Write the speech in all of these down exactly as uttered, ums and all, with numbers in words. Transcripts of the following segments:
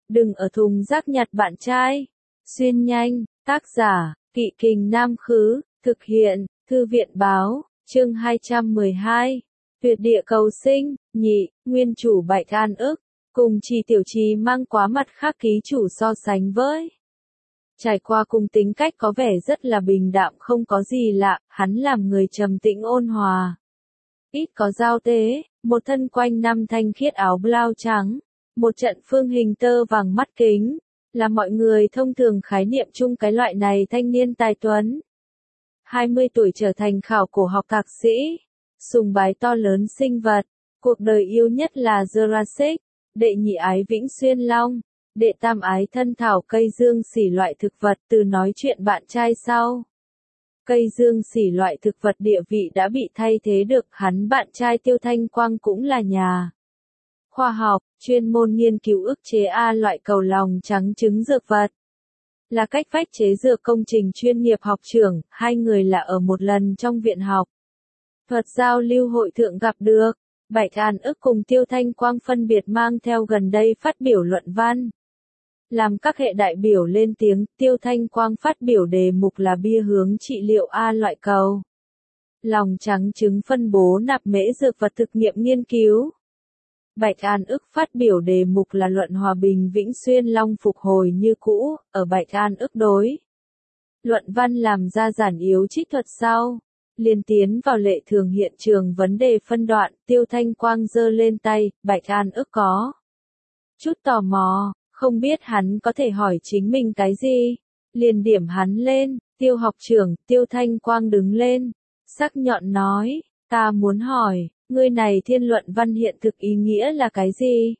đừng ở thùng rác nhặt bạn trai. Xuyên nhanh, tác giả, Kỵ Kình Nam Khứ, thực hiện, Thư viện Báo, chương hai trăm mười hai. Tuyệt địa cầu sinh, nhị, nguyên chủ Bạch An ức, cùng Trì Tiểu Trì mang quá mặt khác ký chủ so sánh với. Trải qua cùng tính cách có vẻ rất là bình đạm không có gì lạ, hắn làm người trầm tĩnh ôn hòa. Ít có giao tế, một thân quanh năm thanh khiết áo blau trắng, một trận phương hình tơ vàng mắt kính, là mọi người thông thường khái niệm chung cái loại này thanh niên tài tuấn. hai mươi tuổi trở thành khảo cổ học thạc sĩ, sùng bái to lớn sinh vật, cuộc đời yêu nhất là Jurassic, đệ nhị ái Vĩnh Xuyên Long, đệ tam ái thân thảo cây dương xỉ loại thực vật từ nói chuyện bạn trai sau. Cây dương xỉ loại thực vật địa vị đã bị thay thế được hắn bạn trai Tiêu Thanh Quang cũng là nhà khoa học, chuyên môn nghiên cứu ức chế A loại cầu lòng trắng trứng dược vật. Là cách vách chế dược công trình chuyên nghiệp học trưởng, hai người là ở một lần trong viện học thuật giao lưu hội thượng gặp được. Bạch An ức cùng Tiêu Thanh Quang phân biệt mang theo gần đây phát biểu luận văn. Làm các hệ đại biểu lên tiếng, Tiêu Thanh Quang phát biểu đề mục là bia hướng trị liệu A loại cầu lòng trắng trứng phân bố nạp mễ dược vật thực nghiệm nghiên cứu. Bạch An ức phát biểu đề mục là luận hòa bình Vĩnh Xuyên Long phục hồi như cũ, ở Bạch An ức đối. Luận văn làm ra giản yếu trích thuật sau. Liên tiến vào lệ thường hiện trường vấn đề phân đoạn, Tiêu Thanh Quang giơ lên tay, Bạch An ức có chút tò mò, không biết hắn có thể hỏi chính mình cái gì. Liền điểm hắn lên, Tiêu học trưởng, Tiêu Thanh Quang đứng lên, sắc nhọn nói, ta muốn hỏi, ngươi này thiên luận văn hiện thực ý nghĩa là cái gì?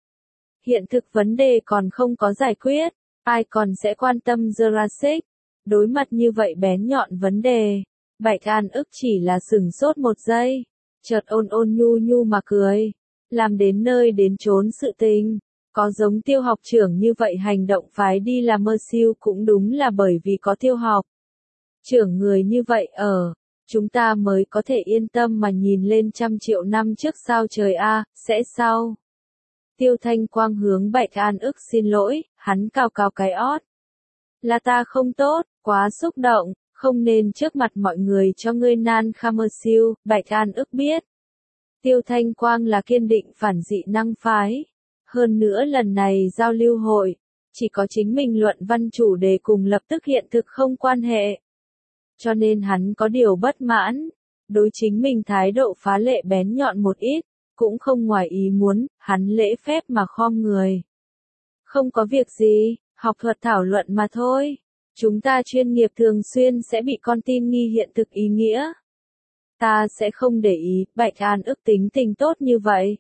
Hiện thực vấn đề còn không có giải quyết, ai còn sẽ quan tâm Jurassic? Đối mặt như vậy bén nhọn vấn đề. Bạch An ức chỉ là sửng sốt một giây, chợt ôn ôn nhu nhu mà cười, làm đến nơi đến chốn sự tình, có giống Tiêu học trưởng như vậy hành động phái đi là mơ siêu cũng đúng là bởi vì có Tiêu học trưởng người như vậy ở, chúng ta mới có thể yên tâm mà nhìn lên trăm triệu năm trước sao trời a, sẽ sao? Tiêu Thanh Quang hướng Bạch An ức xin lỗi, hắn cào cào cái ót. Là ta không tốt, quá xúc động. Không nên trước mặt mọi người cho ngươi nan kha mơ siêu, Bạch An ức biết. Tiêu Thanh Quang là kiên định phản dị năng phái. Hơn nữa lần này giao lưu hội, chỉ có chính mình luận văn chủ đề cùng lập tức hiện thực không quan hệ. Cho nên hắn có điều bất mãn, đối chính mình thái độ phá lệ bén nhọn một ít, cũng không ngoài ý muốn, hắn lễ phép mà khom người. Không có việc gì, học thuật thảo luận mà thôi. Chúng ta chuyên nghiệp thường xuyên sẽ bị con tin nghi hiện thực ý nghĩa. Ta sẽ không để ý, Bạch An ức tính tình tốt như vậy.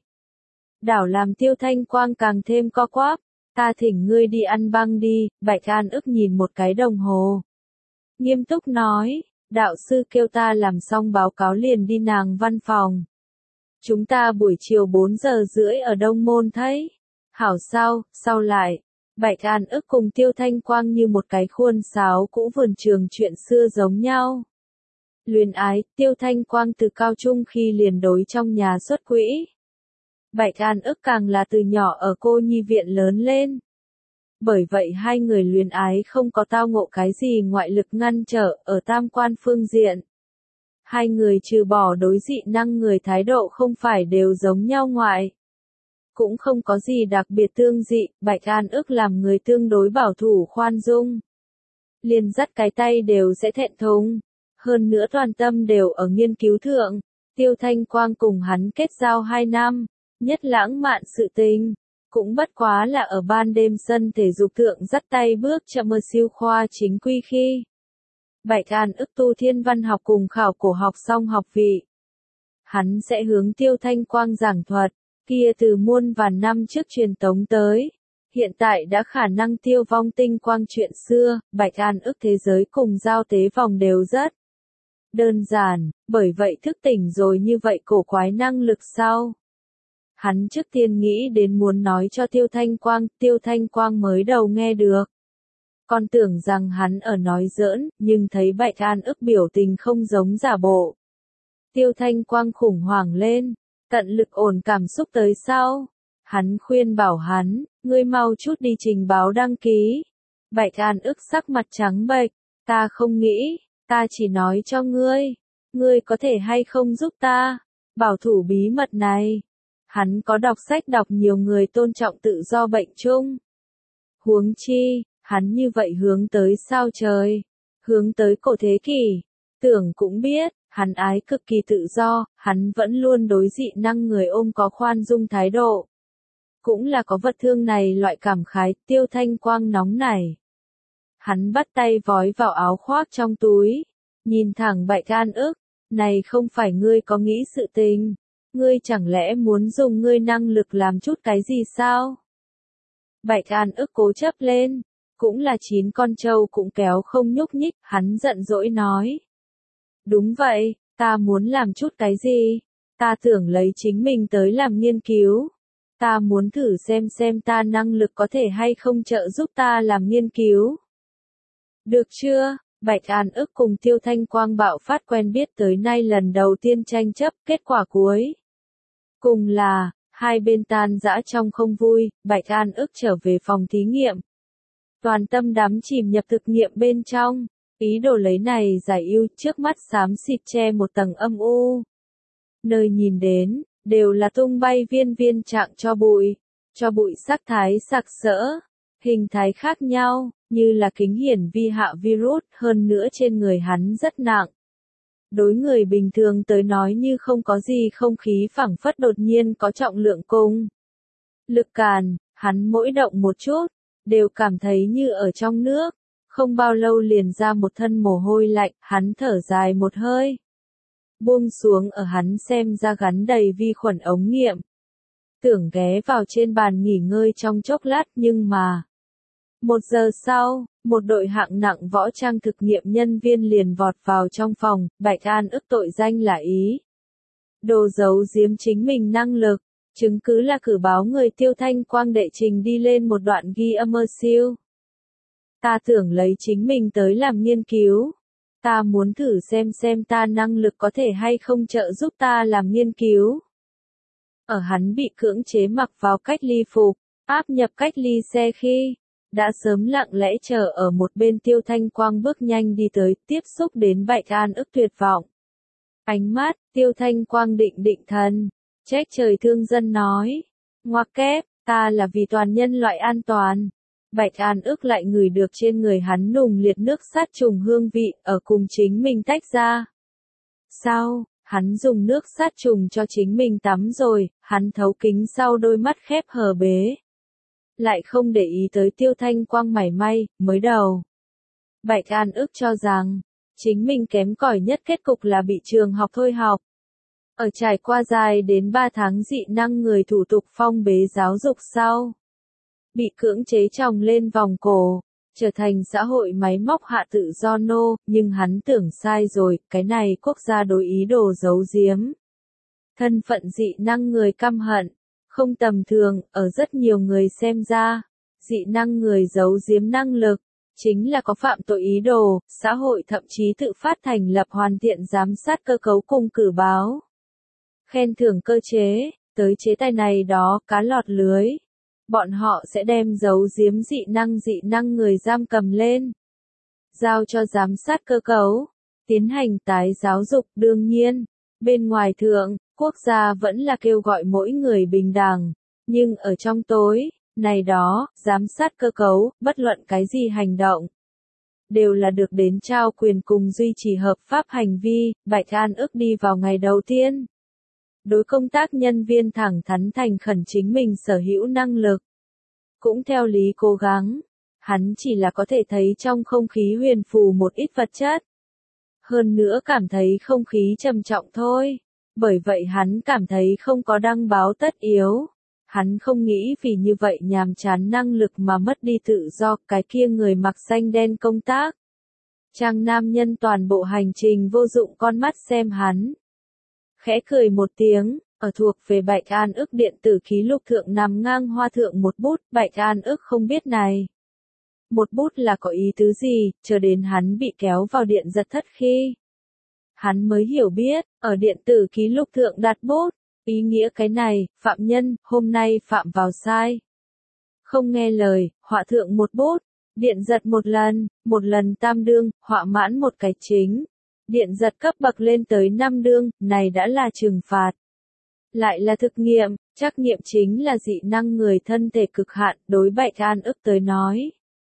Đảo làm Tiêu Thanh Quang càng thêm co quắp, ta thỉnh ngươi đi ăn băng đi, Bạch An ức nhìn một cái đồng hồ. Nghiêm túc nói, đạo sư kêu ta làm xong báo cáo liền đi nàng văn phòng. Chúng ta buổi chiều bốn giờ rưỡi ở Đông Môn thấy. Hảo sao, sau lại. Bạch An ức cùng Tiêu Thanh Quang như một cái khuôn sáo cũ vườn trường chuyện xưa giống nhau. Luyến ái, Tiêu Thanh Quang từ cao trung khi liền đối trong nhà xuất quỹ. Bạch An ức càng là từ nhỏ ở cô nhi viện lớn lên. Bởi vậy hai người luyến ái không có tao ngộ cái gì ngoại lực ngăn trở ở tam quan phương diện. Hai người trừ bỏ đối dị năng người thái độ không phải đều giống nhau ngoại. Cũng không có gì đặc biệt tương dị, Bạch An ức làm người tương đối bảo thủ khoan dung. Liền dắt cái tay đều sẽ thẹn thùng. Hơn nữa toàn tâm đều ở nghiên cứu thượng. Tiêu Thanh Quang cùng hắn kết giao hai năm, nhất lãng mạn sự tình. Cũng bất quá là ở ban đêm sân thể dục thượng dắt tay bước chậm mơ siêu khoa chính quy khi. Bạch An ức tu thiên văn học cùng khảo cổ học xong học vị. Hắn sẽ hướng Tiêu Thanh Quang giảng thuật. Kia từ muôn vàn năm trước truyền tống tới, hiện tại đã khả năng tiêu vong tinh quang chuyện xưa, Bạch An ức thế giới cùng giao tế vòng đều rất đơn giản, bởi vậy thức tỉnh rồi như vậy cổ quái năng lực sau. Hắn trước tiên nghĩ đến muốn nói cho Tiêu Thanh Quang, Tiêu Thanh Quang mới đầu nghe được. Còn tưởng rằng hắn ở nói giỡn, nhưng thấy Bạch An ức biểu tình không giống giả bộ. Tiêu Thanh Quang khủng hoảng lên. Tận lực ổn cảm xúc tới sau. Hắn khuyên bảo hắn, Ngươi mau chút đi trình báo đăng ký. Bạch An ức sắc mặt trắng bệch, ta không nghĩ, ta chỉ nói cho ngươi, ngươi có thể hay không giúp ta, bảo thủ bí mật này. Hắn có đọc sách đọc nhiều người tôn trọng tự do bệnh chung. Huống chi, hắn như vậy hướng tới sao trời, hướng tới cổ thế kỷ, tưởng cũng biết, hắn ái cực kỳ tự do, hắn vẫn luôn đối dị năng người ôm có khoan dung thái độ. Cũng là có vật thương này loại cảm khái, Tiêu Thanh Quang nóng nảy. Hắn bắt tay vói vào áo khoác trong túi, nhìn thẳng Bạch An ức, này không phải ngươi có nghĩ sự tình, ngươi chẳng lẽ muốn dùng ngươi năng lực làm chút cái gì sao? Bạch An ức cố chấp lên, cũng là chín con trâu cũng kéo không nhúc nhích, hắn giận dỗi nói. Đúng vậy, ta muốn làm chút cái gì, ta tưởng lấy chính mình tới làm nghiên cứu. Ta muốn thử xem xem ta năng lực có thể hay không trợ giúp ta làm nghiên cứu. Được chưa? Bạch An ức cùng Tiêu Thanh Quang bạo phát quen biết tới nay lần đầu tiên tranh chấp, kết quả cuối cùng là, hai bên tan rã trong không vui, Bạch An ức trở về phòng thí nghiệm. Toàn tâm đắm chìm nhập thực nghiệm bên trong, ý đồ lấy này giải ưu, trước mắt xám xịt che một tầng âm u. Nơi nhìn đến, đều là tung bay viên viên trạng cho bụi, cho bụi sắc thái sặc sỡ, hình thái khác nhau, như là kính hiển vi hạ virus, hơn nữa trên người hắn rất nặng. Đối người bình thường tới nói như không có gì không khí phảng phất đột nhiên có trọng lượng cùng. Lực càn, hắn mỗi động một chút, đều cảm thấy như ở trong nước, không bao lâu liền ra một thân mồ hôi lạnh, hắn thở dài một hơi. Buông xuống ở hắn xem ra gắn đầy vi khuẩn ống nghiệm. Tưởng ghé vào trên bàn nghỉ ngơi trong chốc lát nhưng mà. Một giờ sau, một đội hạng nặng võ trang thực nghiệm nhân viên liền vọt vào trong phòng, Bạch An ức tội danh là ý. Đồ giấu giếm chính mình năng lực, chứng cứ là cử báo người Tiêu Thanh Quang đệ trình đi lên một đoạn ghi âm siêu. Ta tưởng lấy chính mình tới làm nghiên cứu. Ta muốn thử xem xem ta năng lực có thể hay không trợ giúp ta làm nghiên cứu. Ở hắn bị cưỡng chế mặc vào cách ly phục, áp nhập cách ly xe khi, đã sớm lặng lẽ chờ ở một bên Tiêu Thanh Quang bước nhanh đi tới, tiếp xúc đến Bạch An ức tuyệt vọng. Ánh mắt, Tiêu Thanh Quang định định thần, trách trời thương dân nói, ngoặc kép, ta là vì toàn nhân loại an toàn. Bạch An ức lại ngửi được trên người hắn nùng liệt nước sát trùng hương vị, ở cùng chính mình tách ra. Sau, hắn dùng nước sát trùng cho chính mình tắm rồi, hắn thấu kính sau đôi mắt khép hờ bế. Lại không để ý tới Tiêu Thanh Quang mảy may, mới đầu. Bạch An ức cho rằng, chính mình kém cỏi nhất kết cục là bị trường học thôi học. Ở trải qua dài đến ba tháng dị năng người thủ tục phong bế giáo dục sau. Bị cưỡng chế tròng lên vòng cổ, trở thành xã hội máy móc hạ tự do nô, nhưng hắn tưởng sai rồi, cái này quốc gia đối ý đồ giấu giếm. Thân phận dị năng người căm hận, không tầm thường, ở rất nhiều người xem ra, dị năng người giấu giếm năng lực, chính là có phạm tội ý đồ, xã hội thậm chí tự phát thành lập hoàn thiện giám sát cơ cấu cùng cử báo. Khen thưởng cơ chế, tới chế tài này đó, cá lọt lưới. Bọn họ sẽ đem giấu giếm dị năng dị năng người giam cầm lên. Giao cho giám sát cơ cấu. Tiến hành tái giáo dục đương nhiên. Bên ngoài thượng, quốc gia vẫn là kêu gọi mỗi người bình đẳng. Nhưng ở trong tối, này đó, giám sát cơ cấu, bất luận cái gì hành động. Đều là được đến trao quyền cùng duy trì hợp pháp hành vi, Bạch An ức đi vào ngày đầu tiên. Đối công tác nhân viên thẳng thắn thành khẩn chính mình sở hữu năng lực. Cũng theo lý cố gắng, hắn chỉ là có thể thấy trong không khí huyền phù một ít vật chất. Hơn nữa cảm thấy không khí trầm trọng thôi. Bởi vậy hắn cảm thấy không có đăng báo tất yếu. Hắn không nghĩ vì như vậy nhàm chán năng lực mà mất đi tự do, cái kia người mặc xanh đen công tác. Trang nam nhân toàn bộ hành trình vô dụng con mắt xem hắn. Khẽ cười một tiếng, ở thuộc về Bạch An ức điện tử ký lục thượng nằm ngang hoa thượng một bút, Bạch An ức không biết này. Một bút là có ý tứ gì, chờ đến hắn bị kéo vào điện giật thất khi. Hắn mới hiểu biết, ở điện tử ký lục thượng đặt bút, ý nghĩa cái này, phạm nhân, hôm nay phạm vào sai. Không nghe lời, họa thượng một bút, điện giật một lần, một lần tam đương, họa mãn một cái chính. Điện giật cấp bậc lên tới năm đương, này đã là trừng phạt. Lại là thực nghiệm, trắc nghiệm chính là dị năng người thân thể cực hạn, đối Bạch An ức tới nói.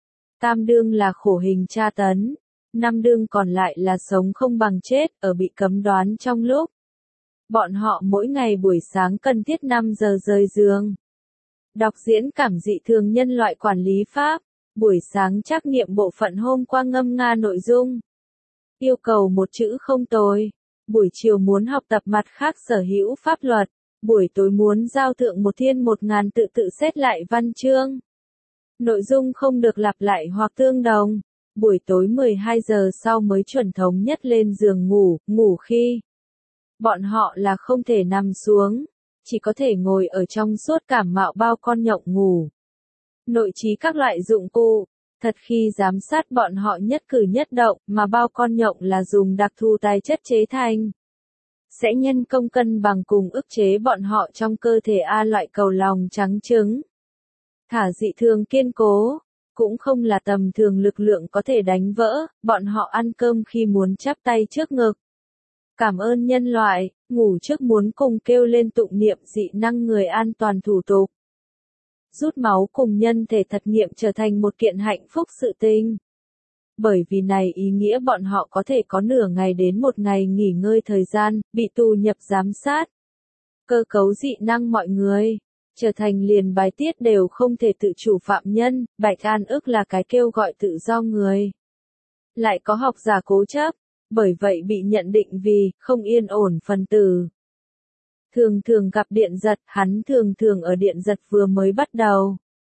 Tam đương là khổ hình tra tấn, năm đương còn lại là sống không bằng chết, ở bị cấm đoán trong lúc. Bọn họ mỗi ngày buổi sáng cần thiết năm giờ rời giường. Đọc diễn cảm dị thường nhân loại quản lý pháp, buổi sáng trắc nghiệm bộ phận hôm qua ngâm nga nội dung. Yêu cầu một chữ không tồi. Buổi chiều muốn học tập mặt khác sở hữu pháp luật, buổi tối muốn giao thượng một thiên một ngàn tự tự xét lại văn chương. Nội dung không được lặp lại hoặc tương đồng. Buổi tối mười hai giờ sau mới chuẩn thống nhất lên giường ngủ, ngủ khi bọn họ là không thể nằm xuống, chỉ có thể ngồi ở trong suốt cảm mạo bao con nhộng ngủ. Nội trí các loại dụng cụ, thật khi giám sát bọn họ nhất cử nhất động, mà bao con nhộng là dùng đặc thù tài chất chế thành. Sẽ nhân công cân bằng cùng ức chế bọn họ trong cơ thể A loại cầu lòng trắng trứng. Thả dị thường kiên cố, cũng không là tầm thường lực lượng có thể đánh vỡ, bọn họ ăn cơm khi muốn chắp tay trước ngực. Cảm ơn nhân loại, ngủ trước muốn cùng kêu lên tụng niệm dị năng người an toàn thủ tục. Rút máu cùng nhân thể thật nghiệm trở thành một kiện hạnh phúc sự tình. Bởi vì này ý nghĩa bọn họ có thể có nửa ngày đến một ngày nghỉ ngơi thời gian, bị tù nhập giám sát. Cơ cấu dị năng mọi người, trở thành liền bài tiết đều không thể tự chủ phạm nhân, Bạch An ức là cái kêu gọi tự do người. Lại có học giả cố chấp, bởi vậy bị nhận định vì không yên ổn phần tử. Thường thường gặp điện giật, hắn thường thường ở điện giật vừa mới bắt đầu.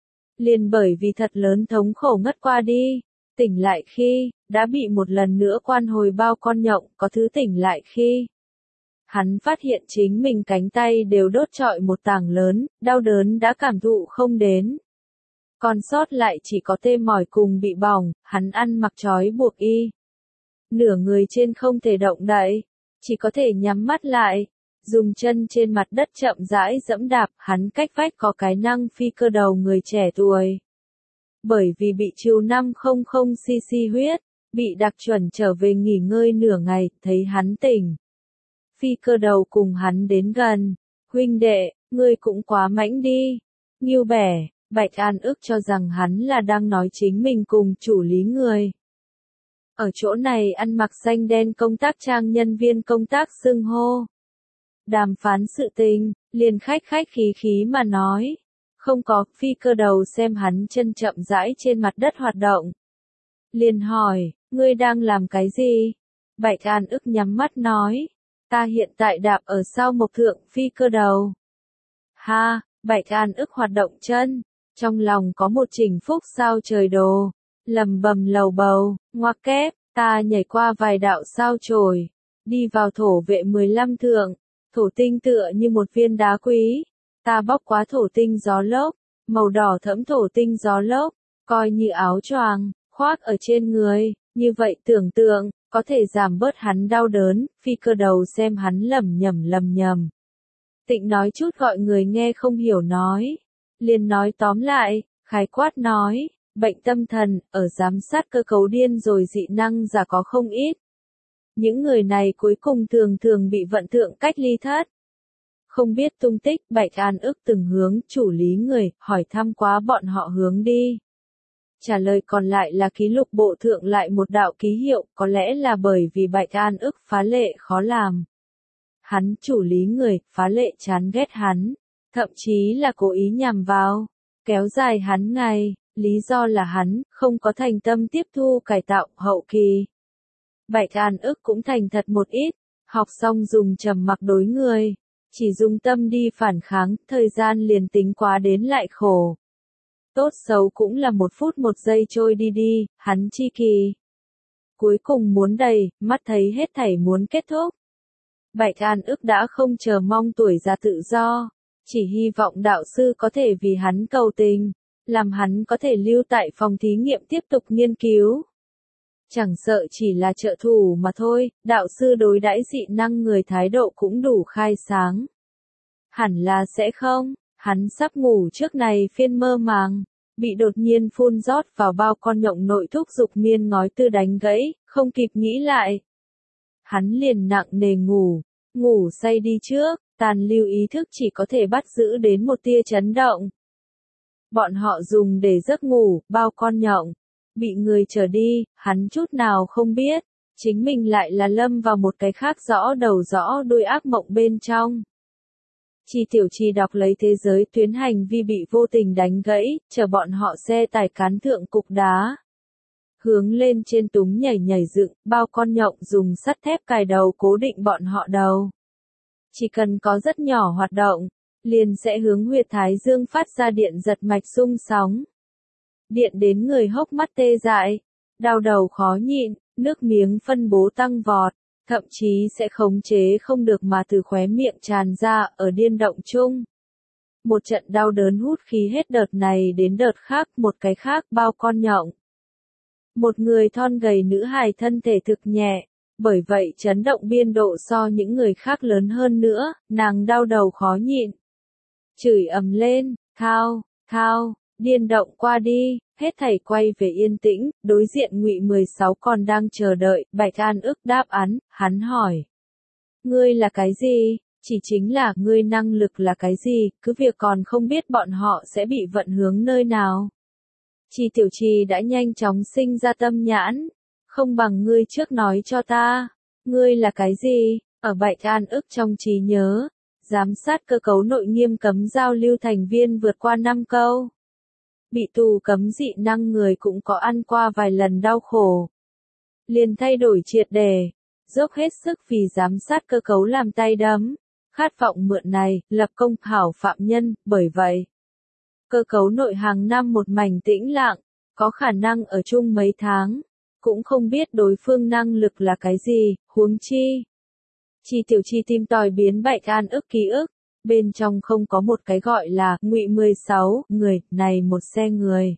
Liền bởi vì thật lớn thống khổ ngất qua đi, tỉnh lại khi, đã bị một lần nữa quan hồi bao con nhộng, có thứ tỉnh lại khi. Hắn phát hiện chính mình cánh tay đều đốt trọi một tảng lớn, đau đớn đã cảm thụ không đến. Còn sót lại chỉ có tê mỏi cùng bị bỏng, hắn ăn mặc trói buộc y. Nửa người trên không thể động đậy, chỉ có thể nhắm mắt lại. Dùng chân trên mặt đất chậm rãi dẫm đạp, hắn cách vách có cái năng phi cơ đầu người trẻ tuổi. Bởi vì bị trừ năm trăm xê-xê huyết, bị đặc chuẩn trở về nghỉ ngơi nửa ngày, thấy hắn tỉnh. Phi cơ đầu cùng hắn đến gần, huynh đệ, ngươi cũng quá mãnh đi. Ngưu bẻ, Bạch An ức cho rằng hắn là đang nói chính mình cùng chủ lý người. Ở chỗ này ăn mặc xanh đen công tác trang nhân viên công tác xưng hô. Đàm phán sự tình, liền khách khách khí khí mà nói. Không có, phi cơ đầu xem hắn chân chậm rãi trên mặt đất hoạt động. Liền hỏi, ngươi đang làm cái gì? Bạch An ức nhắm mắt nói, ta hiện tại đạp ở sau mộc thượng phi cơ đầu. Ha, Bạch An ức hoạt động chân, trong lòng có một trình phúc sao trời đồ, lầm bầm lầu bầu, ngoặc kép, ta nhảy qua vài đạo sao chổi, đi vào thổ vệ mười lăm thượng. Thổ tinh tựa như một viên đá quý, ta bóc quá thổ tinh gió lốc, màu đỏ thẫm thổ tinh gió lốc, coi như áo choàng, khoác ở trên người, như vậy tưởng tượng, có thể giảm bớt hắn đau đớn, phi cơ đầu xem hắn lầm nhầm lầm nhầm. Tịnh nói chút gọi người nghe không hiểu nói, liền nói tóm lại, khái quát nói, bệnh tâm thần, ở giám sát cơ cấu điên rồi dị năng giả có không ít. Những người này cuối cùng thường thường bị vận thượng cách ly thất. Không biết tung tích, Bạch An ức từng hướng chủ lý người, hỏi thăm quá bọn họ hướng đi. Trả lời còn lại là ký lục bộ thượng lại một đạo ký hiệu, có lẽ là bởi vì Bạch An ức phá lệ khó làm. Hắn chủ lý người, phá lệ chán ghét hắn, thậm chí là cố ý nhằm vào, kéo dài hắn ngày, lý do là hắn không có thành tâm tiếp thu cải tạo hậu kỳ. Bạch An ức cũng thành thật một ít, học xong dùng trầm mặc đối người, chỉ dùng tâm đi phản kháng, thời gian liền tính quá đến lại khổ. Tốt xấu cũng là một phút một giây trôi đi đi, hắn chi kỳ. Cuối cùng muốn đầy, mắt thấy hết thảy muốn kết thúc. Bạch An ức đã không chờ mong tuổi già tự do, chỉ hy vọng đạo sư có thể vì hắn cầu tình, làm hắn có thể lưu tại phòng thí nghiệm tiếp tục nghiên cứu. Chẳng sợ chỉ là trợ thủ mà thôi, đạo sư đối đãi dị năng người thái độ cũng đủ khai sáng. Hẳn là sẽ không, Hắn sắp ngủ trước này phiên mơ màng, bị đột nhiên phun rót vào bao con nhộng nội thúc dục miên ngói tư đánh gãy, không kịp nghĩ lại. Hắn liền nặng nề ngủ, ngủ say đi trước, tàn lưu ý thức chỉ có thể bắt giữ đến một tia chấn động. Bọn họ dùng để giấc ngủ, bao con nhộng, bị người trở đi, hắn chút nào không biết, chính mình lại là lâm vào một cái khác rõ đầu rõ đuôi ác mộng bên trong. Chi Tiểu Chi đọc lấy thế giới tuyến hành vi bị vô tình đánh gãy, chờ bọn họ xe tải cán thượng cục đá. Hướng lên trên túng nhảy nhảy dựng, bao con nhộng dùng sắt thép cài đầu cố định bọn họ đầu. Chỉ cần có rất nhỏ hoạt động, liền sẽ hướng huyệt thái dương phát ra điện giật mạch xung sóng. Điện đến người hốc mắt tê dại, đau đầu khó nhịn, nước miếng phân bố tăng vọt, thậm chí sẽ khống chế không được mà từ khóe miệng tràn ra ở điên động chung. Một trận đau đớn hút khí hết đợt này đến đợt khác, một cái khác bao con nhộng. Một người thon gầy nữ hài thân thể thực nhẹ, bởi vậy chấn động biên độ so những người khác lớn hơn nữa, nàng đau đầu khó nhịn. Chửi ầm lên, thao, thao, điên động qua đi, hết thảy quay về yên tĩnh, đối diện Ngụy mười sáu còn đang chờ đợi, Bạch An ức đáp án, hắn hỏi. Ngươi là cái gì? Chỉ chính là, ngươi năng lực là cái gì, cứ việc còn không biết bọn họ sẽ bị vận hướng nơi nào. Chi Tiểu Chi đã nhanh chóng sinh ra tâm nhãn, không bằng ngươi trước nói cho ta, ngươi là cái gì, ở Bạch An ức trong trí nhớ, giám sát cơ cấu nội nghiêm cấm giao lưu thành viên vượt qua năm câu. Bị tù cấm dị năng người cũng có ăn qua vài lần đau khổ. Liền thay đổi triệt đề, dốc hết sức vì giám sát cơ cấu làm tay đấm, khát vọng mượn này, lập công hảo phạm nhân, bởi vậy. Cơ cấu nội hàng năm một mảnh tĩnh lặng, có khả năng ở chung mấy tháng, cũng không biết đối phương năng lực là cái gì, huống chi. Chi Tiểu Chi tìm tòi biến Bạch An ức ký ức, bên trong không có một cái gọi là Ngụy mười sáu người, này một xe người.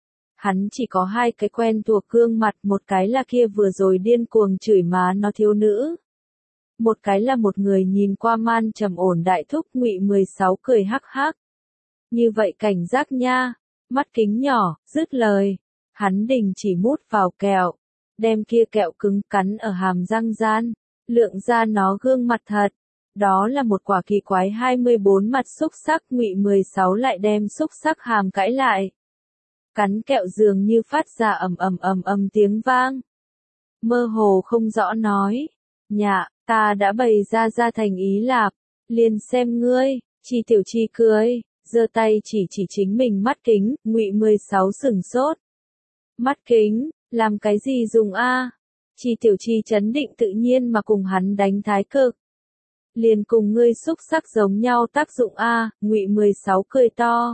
Hắn chỉ có hai cái quen thuộc gương mặt, một cái là kia vừa rồi điên cuồng chửi má nó thiếu nữ. Một cái là một người nhìn qua man trầm ổn đại thúc. Ngụy mười sáu cười hắc hắc. Như vậy cảnh giác nha, mắt kính nhỏ, dứt lời. Hắn đình chỉ mút vào kẹo, đem kia kẹo cứng cắn ở hàm răng gian, lượng ra nó gương mặt thật. Đó là một quả kỳ quái hai mươi bốn mặt xúc sắc. Ngụy mười sáu lại đem xúc sắc hàm cãi lại. Cắn kẹo dường như phát ra ầm ầm ầm ầm tiếng vang. Mơ hồ không rõ nói, nhạ, ta đã bày ra ra thành ý lạp, liền xem ngươi. Chi Tiểu Chi cười, giơ tay chỉ chỉ chính mình mắt kính. Ngụy mười sáu sửng sốt. Mắt kính, làm cái gì dùng a? Chi Tiểu Chi chấn định tự nhiên mà cùng hắn đánh thái cực. Liền cùng ngươi xúc sắc giống nhau tác dụng a. Ngụy mười sáu cười to.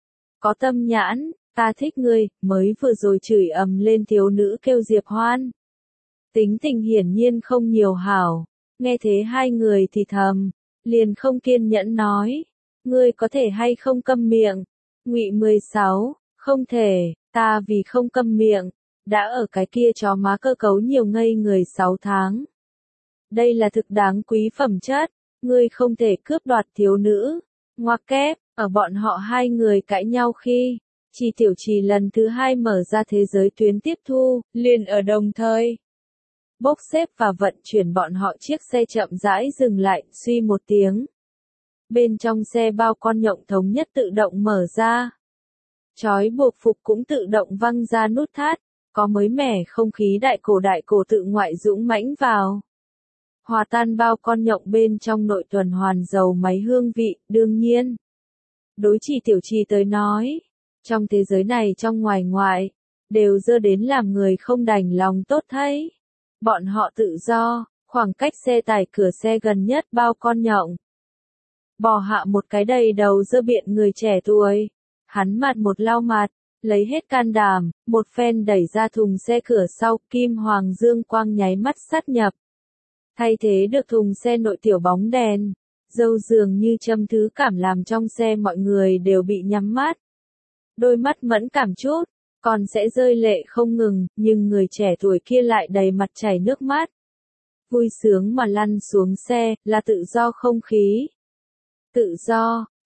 Có tâm nhãn, ta thích ngươi, mới vừa rồi chửi ầm lên thiếu nữ kêu Diệp Hoan. Tính tình hiển nhiên không nhiều hảo, nghe thế hai người thì thầm, liền không kiên nhẫn nói, ngươi có thể hay không câm miệng. Ngụy mười sáu, không thể, ta vì không câm miệng, đã ở cái kia chó má cơ cấu nhiều ngây người sáu tháng. Đây là thực đáng quý phẩm chất, ngươi không thể cướp đoạt thiếu nữ. Ngoặc kép, ở bọn họ hai người cãi nhau khi, Chi Tiểu Chi lần thứ hai mở ra thế giới tuyến tiếp thu, liền ở đồng thời. Bốc xếp và vận chuyển bọn họ chiếc xe chậm rãi dừng lại, suy một tiếng. Bên trong xe bao con nhộng thống nhất tự động mở ra. Chói buộc phục cũng tự động văng ra nút thắt, có mới mẻ không khí đại cổ đại cổ tự ngoại dũng mãnh vào. Hòa tan bao con nhộng bên trong nội tuần hoàn dầu máy hương vị, đương nhiên. Đối Chi Tiểu Chi tới nói, trong thế giới này trong ngoài ngoại, đều dơ đến làm người không đành lòng tốt thấy. Bọn họ tự do, khoảng cách xe tải cửa xe gần nhất bao con nhộng. Bò hạ một cái đầy đầu dơ biện người trẻ tuổi. Hắn mặt một lau mặt, lấy hết can đảm, một phen đẩy ra thùng xe cửa sau, kim hoàng dương quang nháy mắt sát nhập. Thay thế được thùng xe nội tiểu bóng đèn, dâu dường như châm thứ cảm làm trong xe mọi người đều bị nhắm mắt. Đôi mắt mẫn cảm chút, còn sẽ rơi lệ không ngừng, nhưng người trẻ tuổi kia lại đầy mặt chảy nước mắt. Vui sướng mà lăn xuống xe, là tự do không khí. Tự do,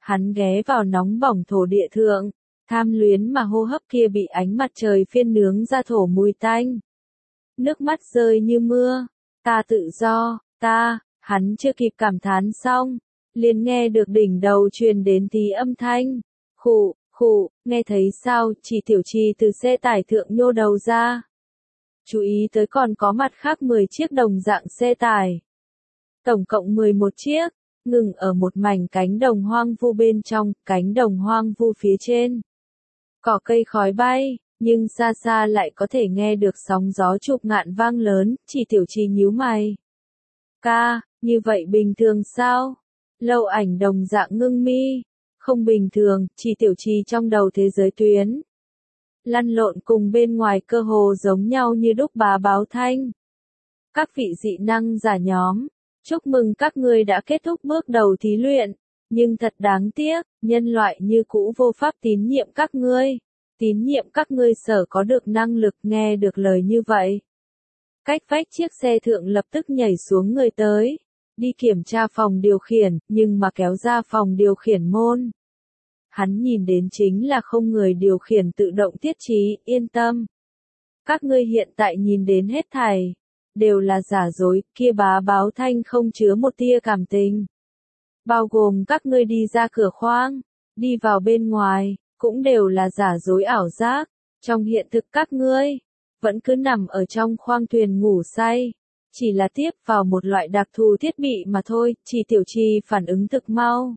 Hắn ghé vào nóng bỏng thổ địa thượng, tham luyến mà hô hấp kia bị ánh mặt trời phiên nướng ra thổ mùi tanh. Nước mắt rơi như mưa, ta tự do, ta, hắn chưa kịp cảm thán xong, liền nghe được đỉnh đầu truyền đến tí âm thanh. Khụ, khụ, nghe thấy sao, chỉ tiểu trì từ xe tải thượng nhô đầu ra. Chú ý tới còn có mặt khác mười chiếc đồng dạng xe tải. Tổng cộng mười một chiếc, ngừng ở một mảnh cánh đồng hoang vu bên trong, cánh đồng hoang vu phía trên. Cỏ cây khói bay, nhưng xa xa lại có thể nghe được sóng gió chục ngạn vang lớn, chỉ tiểu trì nhíu mày. Ca, như vậy bình thường sao? Lâu ảnh đồng dạng ngưng mi. Không bình thường, chỉ tiểu trì trong đầu thế giới tuyến. Lăn lộn cùng bên ngoài cơ hồ giống nhau như đúc bá báo thanh. Các vị dị năng giả nhóm, chúc mừng các ngươi đã kết thúc bước đầu thí luyện, nhưng thật đáng tiếc, nhân loại như cũ vô pháp tín nhiệm các ngươi. Tín nhiệm các ngươi sở có được năng lực nghe được lời như vậy. Cách vách chiếc xe thượng lập tức nhảy xuống người tới, đi kiểm tra phòng điều khiển, nhưng mà kéo ra phòng điều khiển môn. Hắn nhìn đến chính là không người điều khiển tự động tiết trí, yên tâm. Các ngươi hiện tại nhìn đến hết thảy, đều là giả dối, kia bá báo thanh không chứa một tia cảm tình. Bao gồm các ngươi đi ra cửa khoang, đi vào bên ngoài, cũng đều là giả dối ảo giác. Trong hiện thực các ngươi, vẫn cứ nằm ở trong khoang thuyền ngủ say, chỉ là tiếp vào một loại đặc thù thiết bị mà thôi, chỉ tiểu trì phản ứng thực mau.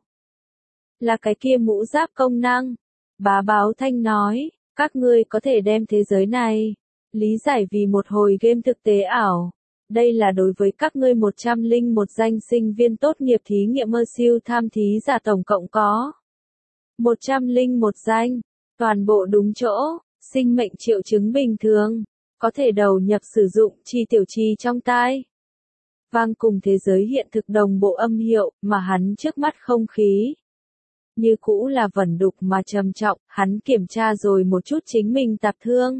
Là cái kia mũ giáp công năng. Bá báo thanh nói, các ngươi có thể đem thế giới này, lý giải vì một hồi game thực tế ảo. Đây là đối với các ngươi một trăm lẻ một danh sinh viên tốt nghiệp thí nghiệm mơ siêu tham thí giả tổng cộng có. một trăm lẻ một danh, toàn bộ đúng chỗ, sinh mệnh triệu chứng bình thường, có thể đầu nhập sử dụng chi tiểu trì trong tai. Vang cùng thế giới hiện thực đồng bộ âm hiệu, mà hắn trước mắt không khí. Như cũ là vẩn đục mà trầm trọng, hắn kiểm tra rồi một chút chính mình tạp thương.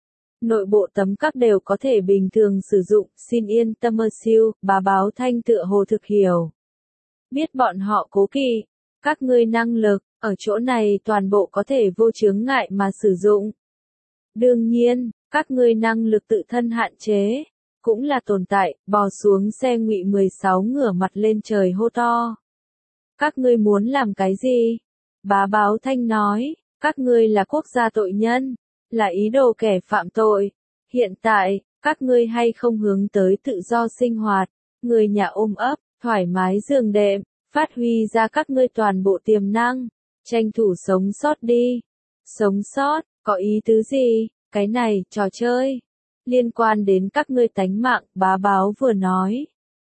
Nội bộ tấm các đều có thể bình thường sử dụng, xin yên tâm mơ siêu, bá báo thanh tựa hồ thực hiểu. Biết bọn họ cố kỵ, các ngươi năng lực, ở chỗ này toàn bộ có thể vô chướng ngại mà sử dụng. Đương nhiên, các ngươi năng lực tự thân hạn chế, cũng là tồn tại, bò xuống xe ngụy mười sáu ngửa mặt lên trời hô to. Các ngươi muốn làm cái gì? Bá báo thanh nói, các ngươi là quốc gia tội nhân, là ý đồ kẻ phạm tội. Hiện tại, các ngươi hay không hướng tới tự do sinh hoạt, người nhà ôm ấp, thoải mái giường đệm, phát huy ra các ngươi toàn bộ tiềm năng, tranh thủ sống sót đi. Sống sót, có ý tứ gì? Cái này, trò chơi, liên quan đến các ngươi tánh mạng, bá báo vừa nói.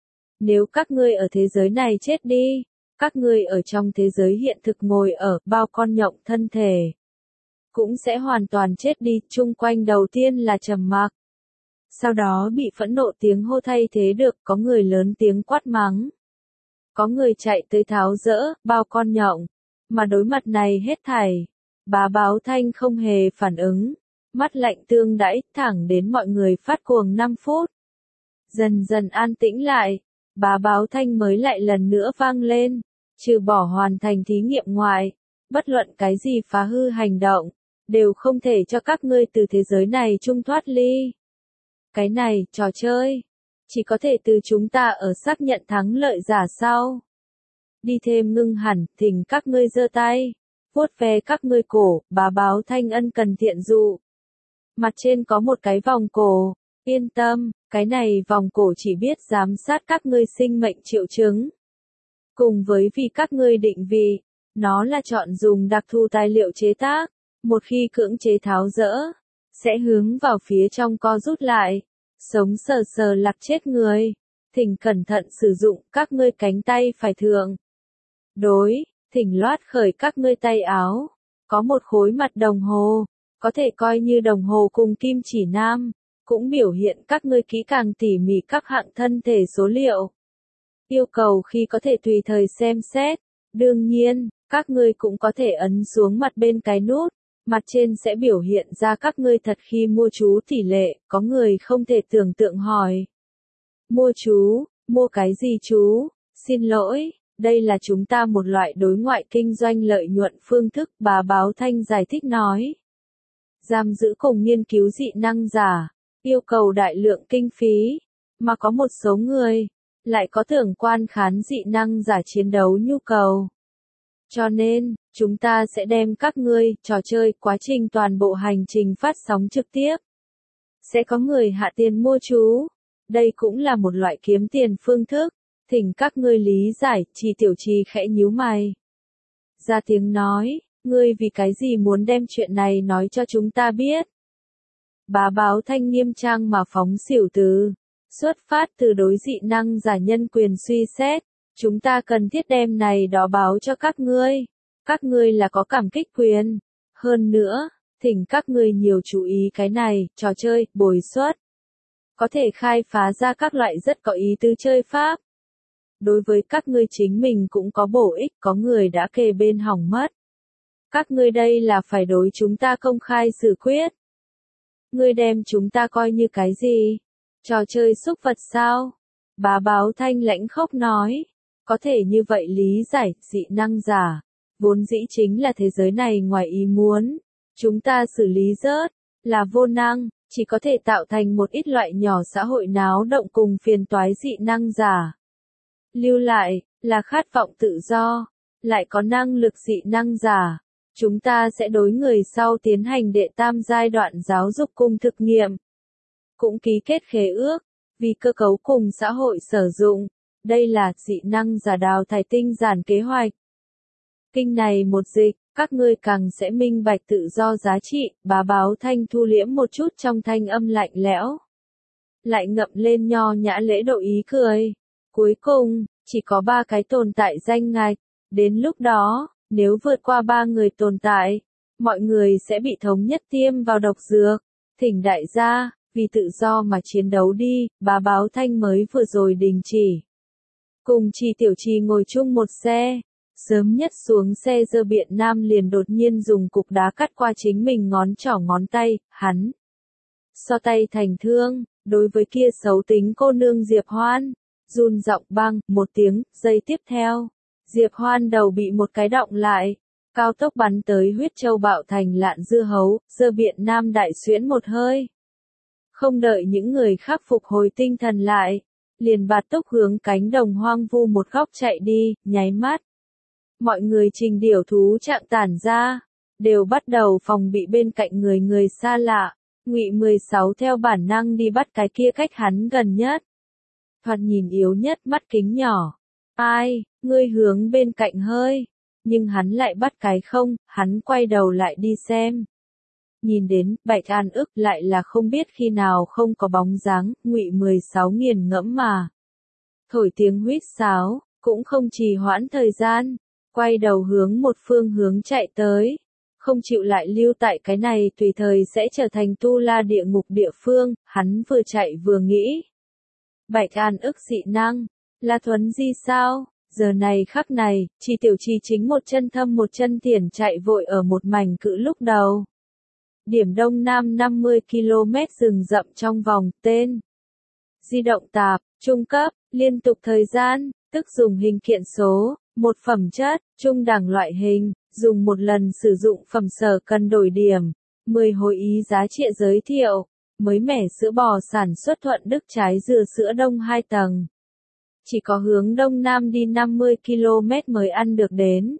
Nếu các ngươi ở thế giới này chết đi, các ngươi ở trong thế giới hiện thực ngồi ở bao con nhộng thân thể, cũng sẽ hoàn toàn chết đi. Chung quanh đầu tiên là trầm mặc, sau đó bị phẫn nộ tiếng hô thay thế được, có người lớn tiếng quát mắng, có người chạy tới tháo dỡ bao con nhộng, mà đối mặt này hết thảy, bá báo thanh không hề phản ứng, mắt lạnh tương đãi, thẳng đến mọi người phát cuồng năm phút. Dần dần an tĩnh lại, bá báo thanh mới lại lần nữa vang lên, trừ bỏ hoàn thành thí nghiệm ngoại, bất luận cái gì phá hư hành động, đều không thể cho các ngươi từ thế giới này trung thoát ly. Cái này, trò chơi, chỉ có thể từ chúng ta ở xác nhận thắng lợi giả sau. Đi thêm ngưng hẳn, thỉnh các ngươi giơ tay, vuốt ve các ngươi cổ, bá báo thanh ân cần thiện dụ. Mặt trên có một cái vòng cổ, yên tâm, cái này vòng cổ chỉ biết giám sát các ngươi sinh mệnh triệu chứng. Cùng với vì các ngươi định vị, nó là chọn dùng đặc thù tài liệu chế tác, một khi cưỡng chế tháo dỡ, sẽ hướng vào phía trong co rút lại, sống sờ sờ lạc chết người. Thỉnh cẩn thận sử dụng các ngươi cánh tay phải thượng. Đối, thỉnh loát khởi các ngươi tay áo, có một khối mặt đồng hồ, có thể coi như đồng hồ cùng kim chỉ nam, cũng biểu hiện các ngươi kỹ càng tỉ mỉ các hạng thân thể số liệu. Yêu cầu khi có thể tùy thời xem xét. Đương nhiên, các ngươi cũng có thể ấn xuống mặt bên cái nút, mặt trên sẽ biểu hiện ra các ngươi thật khi mua chú tỷ lệ, có người không thể tưởng tượng hỏi. Mua chú, mua cái gì chú? Xin lỗi, đây là chúng ta một loại đối ngoại kinh doanh lợi nhuận phương thức, bà Báo Thanh giải thích nói. Giam giữ cùng nghiên cứu dị năng giả, yêu cầu đại lượng kinh phí, mà có một số người, lại có thưởng quan khán dị năng giả chiến đấu nhu cầu. Cho nên, chúng ta sẽ đem các ngươi, trò chơi, quá trình toàn bộ hành trình phát sóng trực tiếp. Sẽ có người hạ tiền mua chú. Đây cũng là một loại kiếm tiền phương thức. Thỉnh các ngươi lý giải, Trì Tiểu Trì khẽ nhíu mày. Ra tiếng nói, ngươi vì cái gì muốn đem chuyện này nói cho chúng ta biết? Bá Báo Thanh nghiêm trang mà phóng xỉu từ. Xuất phát từ đối dị năng giả nhân quyền suy xét. Chúng ta cần thiết đem này đó báo cho các ngươi. Các ngươi là có cảm kích quyền. Hơn nữa, thỉnh các ngươi nhiều chú ý cái này, trò chơi, bồi suất. Có thể khai phá ra các loại rất có ý tứ chơi pháp. Đối với các ngươi chính mình cũng có bổ ích, có người đã kề bên hỏng mất. Các ngươi đây là phải đối chúng ta công khai xử quyết. Ngươi đem chúng ta coi như cái gì? Trò chơi xúc vật sao? Bá Báo Thanh lãnh khốc nói. Có thể như vậy lý giải, dị năng giả. Vốn dĩ chính là thế giới này ngoài ý muốn. Chúng ta xử lý rớt, là vô năng, chỉ có thể tạo thành một ít loại nhỏ xã hội náo động cùng phiền toái dị năng giả. Lưu lại, là khát vọng tự do, lại có năng lực dị năng giả. Chúng ta sẽ đối người sau tiến hành đệ tam giai đoạn giáo dục cùng thực nghiệm. Cũng ký kết khế ước, vì cơ cấu cùng xã hội sử dụng. Đây là dị năng giả đào thải tinh giản kế hoạch. Kinh này một dịch, các ngươi càng sẽ minh bạch tự do giá trị, Bá Báo Thanh thu liễm một chút trong thanh âm lạnh lẽo. Lại ngậm lên nho nhã lễ độ ý cười. Cuối cùng, chỉ có ba cái tồn tại danh ngạch. Đến lúc đó, nếu vượt qua ba người tồn tại, mọi người sẽ bị thống nhất tiêm vào độc dược. Thỉnh đại gia, vì tự do mà chiến đấu đi, Bá Báo Thanh mới vừa rồi đình chỉ. Cùng Trì Tiểu Trì ngồi chung một xe. Sớm nhất xuống xe Dơ Biện Nam liền đột nhiên dùng cục đá cắt qua chính mình ngón trỏ ngón tay, hắn. So tay thành thương, đối với kia xấu tính cô nương Diệp Hoan. Run giọng băng, một tiếng, giây tiếp theo. Diệp Hoan đầu bị một cái động lại. Cao tốc bắn tới huyết châu bạo thành lạn dưa hấu, Dơ Biện Nam đại xuyễn một hơi. Không đợi những người khác phục hồi tinh thần lại. Liền bạt tốc hướng cánh đồng hoang vu một góc chạy đi, nháy mắt. Mọi người trình điểu thú trạng tản ra, đều bắt đầu phòng bị bên cạnh người người xa lạ. Ngụy mười sáu theo bản năng đi bắt cái kia cách hắn gần nhất. Thoạt nhìn yếu nhất mắt kính nhỏ. Ai, ngươi hướng bên cạnh hơi. Nhưng hắn lại bắt cái không, hắn quay đầu lại đi xem. Nhìn đến, Bạch An ức lại là không biết khi nào không có bóng dáng, Ngụy mười sáu nghiền ngẫm mà. Thổi tiếng huýt sáo, cũng không trì hoãn thời gian. Quay đầu hướng một phương hướng chạy tới. Không chịu lại lưu tại cái này tùy thời sẽ trở thành tu la địa ngục địa phương, hắn vừa chạy vừa nghĩ. Bạch An ức dị năng, là thuấn di sao? Giờ này khắc này, Trì Tiểu Trì chính một chân thâm một chân thiển chạy vội ở một mảnh cự lúc đầu. Điểm đông nam năm mươi ki lô mét rừng rậm trong vòng, tên. Di động tạp, trung cấp, liên tục thời gian, tức dùng hình kiện số. Một phẩm chất, trung đẳng loại hình, dùng một lần sử dụng phẩm sở cần đổi điểm. mười hồi ý giá trị giới thiệu. Mới mẻ sữa bò sản xuất Thuận Đức trái dừa sữa đông hai tầng. Chỉ có hướng đông nam đi năm mươi ki lô mét mới ăn được đến.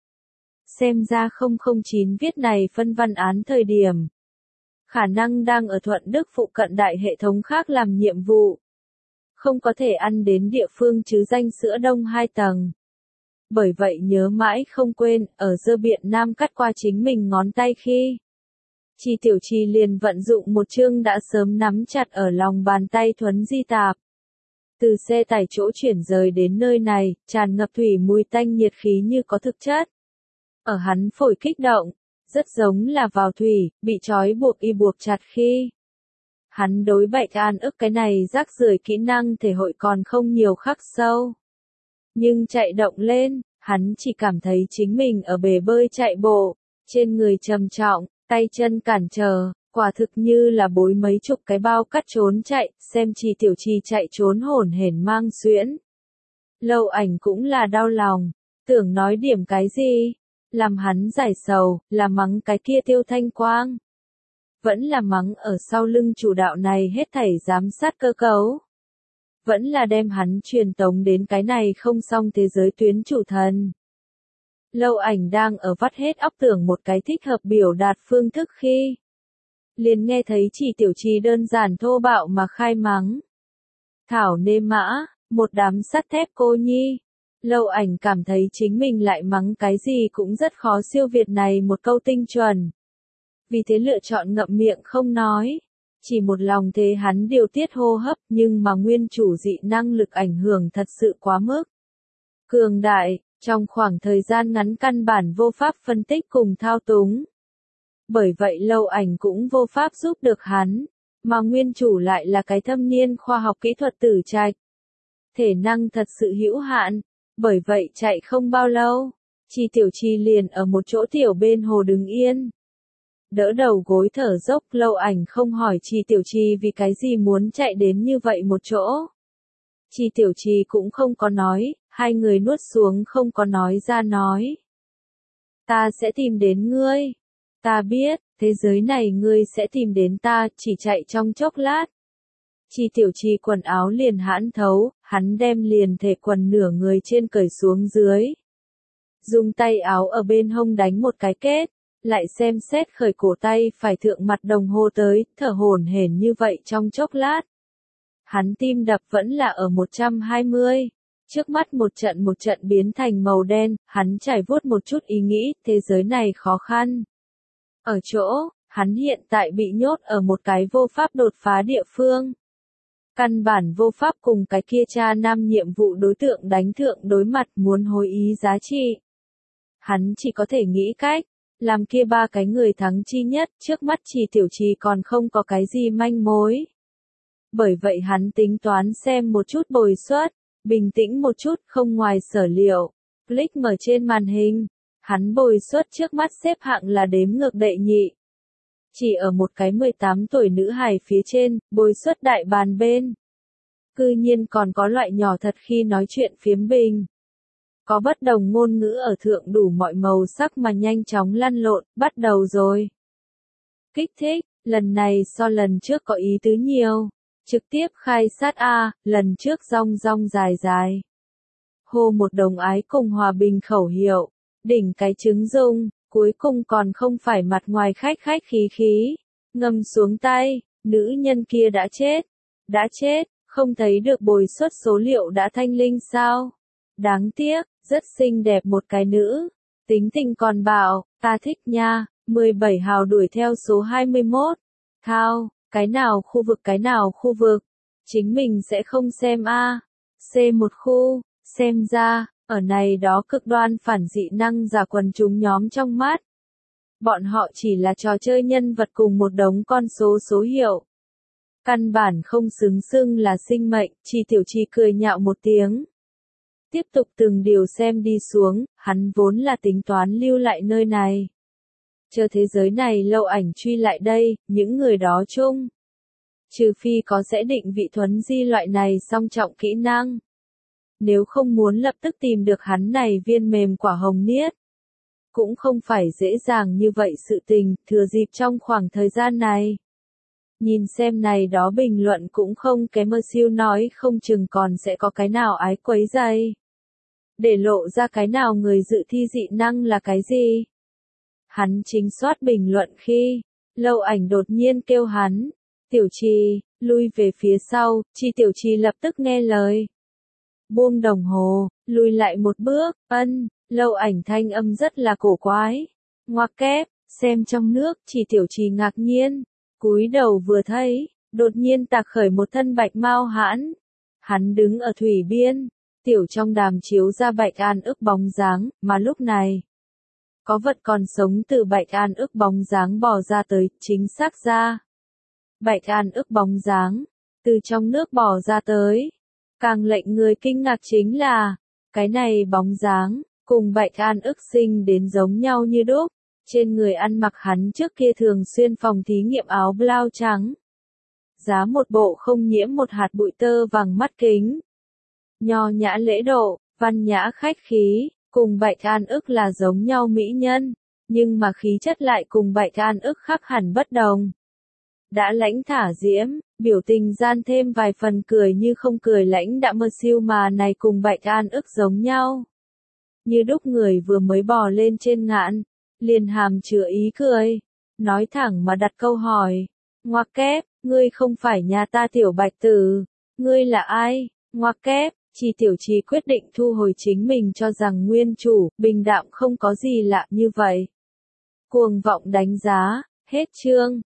Xem ra không không chín viết này phân văn án thời điểm. Khả năng đang ở Thuận Đức phụ cận đại hệ thống khác làm nhiệm vụ. Không có thể ăn đến địa phương chứ danh sữa đông hai tầng. Bởi vậy nhớ mãi không quên, ở Dơ Biện Nam cắt qua chính mình ngón tay khi. Trì Tiểu Trì liền vận dụng một chương đã sớm nắm chặt ở lòng bàn tay thuấn di tạp. Từ xe tải chỗ chuyển rời đến nơi này, tràn ngập thủy mùi tanh nhiệt khí như có thực chất. Ở hắn phổi kích động, rất giống là vào thủy, bị trói buộc y buộc chặt khi. Hắn đối Bạch An ức cái này rác rưởi kỹ năng thể hội còn không nhiều khắc sâu. Nhưng chạy động lên, hắn chỉ cảm thấy chính mình ở bể bơi chạy bộ, trên người trầm trọng, tay chân cản trở, quả thực như là bối mấy chục cái bao cắt trốn chạy, xem Trì Tiểu Trì chạy trốn hổn hển mang xuyễn. Lâu Ảnh cũng là đau lòng, tưởng nói điểm cái gì, làm hắn giải sầu, là mắng cái kia Tiêu Thanh Quang. Vẫn là mắng ở sau lưng chủ đạo này hết thảy giám sát cơ cấu. Vẫn là đem hắn truyền tống đến cái này không xong thế giới tuyến chủ thần. Lâu Ảnh đang ở vắt hết óc tưởng một cái thích hợp biểu đạt phương thức khi liền nghe thấy Chỉ Tiểu Trì đơn giản thô bạo mà khai mắng. Thảo nê mã, một đám sắt thép cô nhi. Lâu Ảnh cảm thấy chính mình lại mắng cái gì cũng rất khó siêu việt này một câu tinh chuẩn. Vì thế lựa chọn ngậm miệng không nói. Chỉ một lòng thế hắn điều tiết hô hấp, nhưng mà nguyên chủ dị năng lực ảnh hưởng thật sự quá mức cường đại, trong khoảng thời gian ngắn căn bản vô pháp phân tích cùng thao túng. Bởi vậy Lâu Ảnh cũng vô pháp giúp được hắn, mà nguyên chủ lại là cái thâm niên khoa học kỹ thuật tử trạch. Thể năng thật sự hữu hạn, bởi vậy chạy không bao lâu, Chỉ Tiểu Trì liền ở một chỗ tiểu bên hồ đứng yên. Đỡ đầu gối thở dốc. Lâu Ảnh không hỏi Chỉ Tiểu Trì vì cái gì muốn chạy đến như vậy một chỗ. Chỉ Tiểu Trì cũng không có nói, hai người nuốt xuống không có nói ra nói. Ta sẽ tìm đến ngươi. Ta biết, thế giới này ngươi sẽ tìm đến ta, chỉ chạy trong chốc lát. Chỉ Tiểu Trì quần áo liền hãn thấu, hắn đem liền thể quần nửa người trên cởi xuống dưới. Dùng tay áo ở bên hông đánh một cái kết, lại xem xét khởi cổ tay phải thượng mặt đồng hồ tới, thở hổn hển như vậy trong chốc lát. Hắn tim đập vẫn là ở một trăm hai mươi. Trước mắt một trận một trận biến thành màu đen, hắn trải vuốt một chút ý nghĩ, thế giới này khó khăn. Ở chỗ, hắn hiện tại bị nhốt ở một cái vô pháp đột phá địa phương. Căn bản vô pháp cùng cái kia cha nam nhiệm vụ đối tượng đánh thượng đối mặt muốn hồi ý giá trị. Hắn chỉ có thể nghĩ cách, làm kia ba cái người thắng chi nhất, trước mắt Chỉ Tiểu Trì còn không có cái gì manh mối. Bởi vậy hắn tính toán xem một chút bồi suất, bình tĩnh một chút không ngoài sở liệu. Click mở trên màn hình, hắn bồi suất trước mắt xếp hạng là đếm ngược đệ nhị. Chỉ ở một cái mười tám tuổi nữ hài phía trên, bồi suất đại bàn bên. Cư nhiên còn có loại nhỏ thật khi nói chuyện phiếm bình. Có bất đồng ngôn ngữ ở thượng đủ mọi màu sắc mà nhanh chóng lăn lộn, bắt đầu rồi. Kích thích, lần này so lần trước có ý tứ nhiều. Trực tiếp khai sát A, lần trước rong rong dài dài. Hô một đồng ái cùng hòa bình khẩu hiệu, đỉnh cái trứng dung, cuối cùng còn không phải mặt ngoài khách khách khí khí. Ngâm xuống tay, nữ nhân kia đã chết. Đã chết, không thấy được bồi suất số liệu đã thanh linh sao? Đáng tiếc, rất xinh đẹp một cái nữ. Tính tình còn bảo, ta thích nha, mười bảy hào đuổi theo số hai mươi mốt. Thao, cái nào khu vực cái nào khu vực. Chính mình sẽ không xem A. C một khu, xem ra, ở này đó cực đoan phản dị năng giả quần chúng nhóm trong mắt. Bọn họ chỉ là trò chơi nhân vật cùng một đống con số số hiệu. Căn bản không xứng xưng là sinh mệnh, Chỉ Tiểu Trì cười nhạo một tiếng. Tiếp tục từng điều xem đi xuống, hắn vốn là tính toán lưu lại nơi này. Chờ thế giới này Lâu Ảnh truy lại đây, những người đó chung. Trừ phi có sẽ định vị thuấn di loại này song trọng kỹ năng. Nếu không muốn lập tức tìm được hắn này viên mềm quả hồng niết. Cũng không phải dễ dàng như vậy sự tình, thừa dịp trong khoảng thời gian này. Nhìn xem này đó bình luận cũng không kém mơ siêu nói không chừng còn sẽ có cái nào ái quấy dày. Để lộ ra cái nào người dự thi dị năng là cái gì. Hắn chính soát bình luận khi, Lâu Ảnh đột nhiên kêu hắn. Tiểu Trì, lui về phía sau, Chỉ Tiểu Trì lập tức nghe lời. Buông đồng hồ, lùi lại một bước, ân, Lâu Ảnh thanh âm rất là cổ quái. Ngoặc kép, xem trong nước, Chỉ Tiểu Trì ngạc nhiên. Cúi đầu vừa thấy, đột nhiên tạc khởi một thân bạch mau hãn. Hắn đứng ở thủy biên, tiểu trong đàm chiếu ra Bạch An ức bóng dáng, mà lúc này, có vật còn sống từ Bạch An ức bóng dáng bò ra tới, chính xác ra. Bạch An ức bóng dáng, từ trong nước bò ra tới. Càng lệnh người kinh ngạc chính là, cái này bóng dáng, cùng Bạch An ức sinh đến giống nhau như đúc. Trên người ăn mặc hắn trước kia thường xuyên phòng thí nghiệm áo blau trắng. Giá một bộ không nhiễm một hạt bụi tơ vàng mắt kính. nho nhã lễ độ, văn nhã khách khí, cùng Bạch An ức là giống nhau mỹ nhân, nhưng mà khí chất lại cùng Bạch An ức khác hẳn bất đồng. Đã lãnh thả diễm, biểu tình gian thêm vài phần cười như không cười lãnh đạm mơ siêu mà này cùng Bạch An ức giống nhau. Như đúc người vừa mới bò lên trên ngạn, liền hàm chứa ý cười, nói thẳng mà đặt câu hỏi. Ngoặc kép, ngươi không phải nhà ta tiểu Bạch tử, ngươi là ai? Ngoặc kép, Chi Tiểu Trì quyết định thu hồi chính mình cho rằng nguyên chủ, bình đạm không có gì lạ như vậy. Cuồng vọng đánh giá, hết chương.